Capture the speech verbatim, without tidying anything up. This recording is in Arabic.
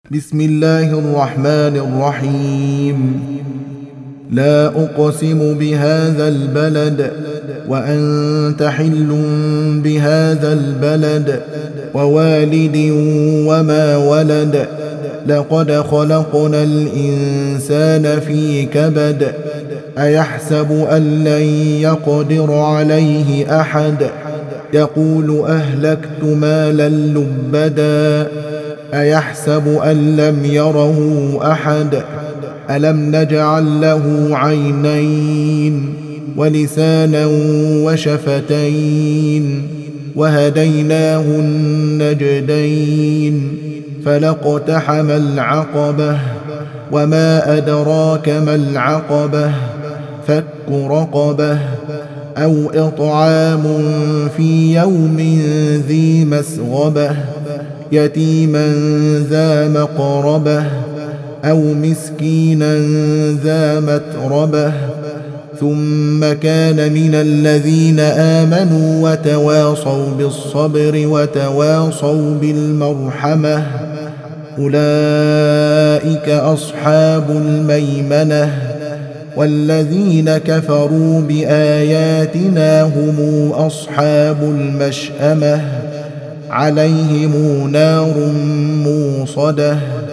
بسم الله الرحمن الرحيم. لا أقسم بهذا البلد وأنت حل بهذا البلد ووالد وما ولد. لقد خلقنا الإنسان في كبد. أيحسب أن لن يقدر عليه أحد. يقول أهلكت مالا لبدا. أيحسب أن لم يره أحد. ألم نجعل له عينين ولسانا وشفتين وهديناه النجدين فلاقتحم العقبة وما أدراك ما العقبة فك رقبة أو إطعام في يوم ذي مسغبة يتيما ذا مقربة أو مسكينا ذا متربة ثم كان من الذين آمنوا وتواصوا بالصبر وتواصوا بالمرحمة أولئك أصحاب الميمنة. والذين كفروا بآياتنا هم أصحاب المشأمة عليهم نار موصدة.